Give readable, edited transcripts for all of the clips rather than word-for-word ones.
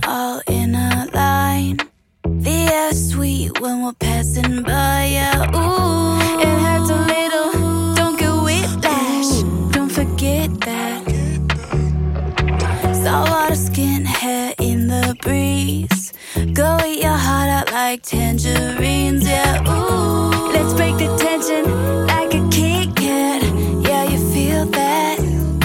all in a line. The air's sweet when we're passing by, yeah, ooh. It hurts a little, don't get whiplash. Don't forget that. Saltwater skin, hair in the breeze. Go eat your heart out like tangerines, yeah, ooh. Let's break the tension like a Kit Kat. Yeah, you feel that.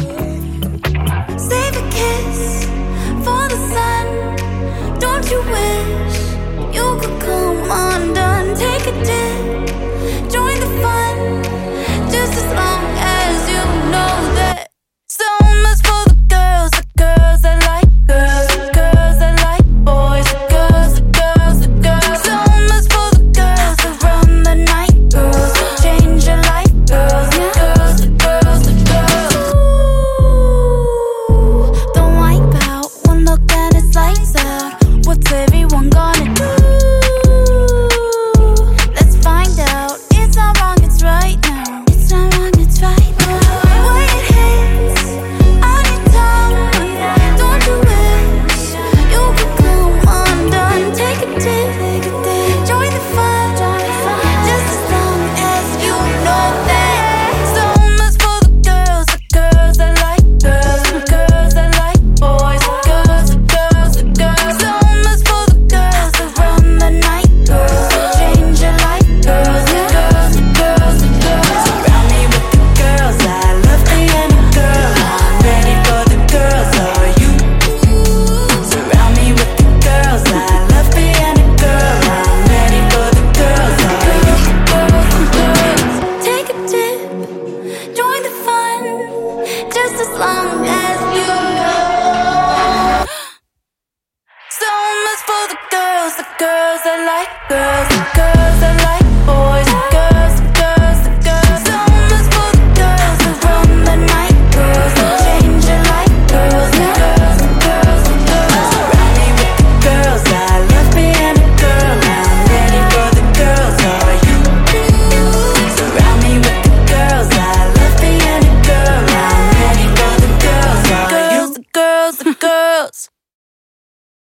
Save a kiss for the sun. Don't you wish you could come undone? Take a dip, join the fun, just as long as you know that. So much for the girls that like girls, the girls that like boys, the girls, the girls, the girls. So much for the girls that run the night, girls that change your life, girls, the girls, the girls, the girls. Ooh, don't wipe out one look and it's lights out. What's everyone gonna do? Let's find out. It's not wrong, it's right now. It's not wrong, it's right now. When it hits on your tongue, don't you wish you could come undone? Take a dip, join the fun, just as long as you know that. So much for the girls that like girls, the girls that like boys, the girls, the girls, the girls. So much for the girls that run the night, girls that change your life, girls, the girls, the girls, the girls. Surround me with the girls I love, being a girl. I'm ready for the girls, are you? Surround me with the girls I love, being a girl. I'm ready for the girls, are you? Girls, girls. Take a dip, join the fun, just as long as you know. So much for the girls that like girls, the girls that like